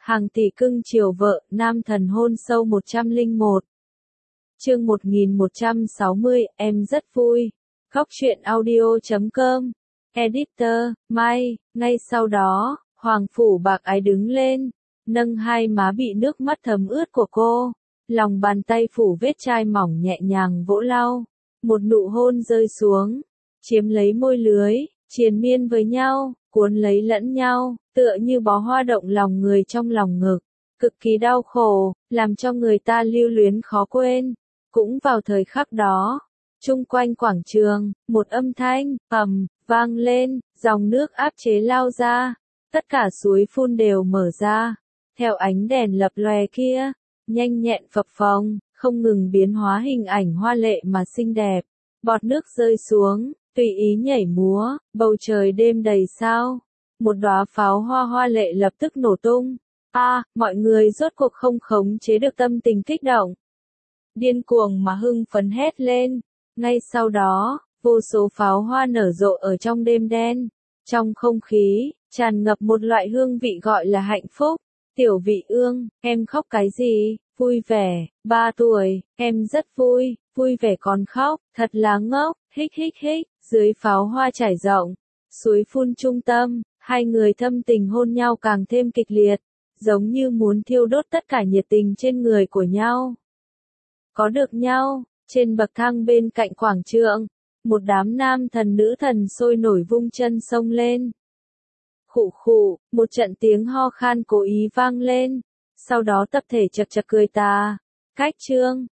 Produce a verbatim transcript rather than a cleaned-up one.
Hàng tỷ cưng chiều vợ, nam thần hôn sâu một trăm lẻ một. Chương một nghìn một trăm sáu mươi, em rất vui. Góc truyện audio chấm com. Editor, Mai. Ngay sau đó, Hoàng Phủ Bạc Ái đứng lên, nâng hai má bị nước mắt thấm ướt của cô, lòng bàn tay phủ vết chai mỏng nhẹ nhàng vỗ lau, một nụ hôn rơi xuống, chiếm lấy môi lưới, triền miên với nhau, cuốn lấy lẫn nhau, tựa như bó hoa động lòng người trong lòng ngực, cực kỳ đau khổ, làm cho người ta lưu luyến khó quên. Cũng vào thời khắc đó, chung quanh quảng trường, một âm thanh ầm vang lên, dòng nước áp chế lao ra, tất cả suối phun đều mở ra, theo ánh đèn lập lòe kia, nhanh nhẹn phập phồng, không ngừng biến hóa hình ảnh hoa lệ mà xinh đẹp. Bọt nước rơi xuống, tùy ý nhảy múa, bầu trời đêm đầy sao. Một đóa pháo hoa hoa lệ lập tức nổ tung. A, à, mọi người rốt cuộc không khống chế được tâm tình kích động, điên cuồng mà hưng phấn hét lên. Ngay sau đó, vô số pháo hoa nở rộ ở trong đêm đen. Trong không khí, tràn ngập một loại hương vị gọi là hạnh phúc. Tiểu Vị Ương, em khóc cái gì? Vui vẻ, ba tuổi, em rất vui, vui vẻ còn khóc, thật là ngốc, hích hích hích, dưới pháo hoa trải rộng, suối phun trung tâm, hai người thâm tình hôn nhau càng thêm kịch liệt, giống như muốn thiêu đốt tất cả nhiệt tình trên người của nhau. Có được nhau, trên bậc thang bên cạnh quảng trường, một đám nam thần nữ thần sôi nổi vung chân xông lên. Khụ khụ, một trận tiếng ho khan cố ý vang lên, sau đó tập thể chật chật cười ta. Cách chương,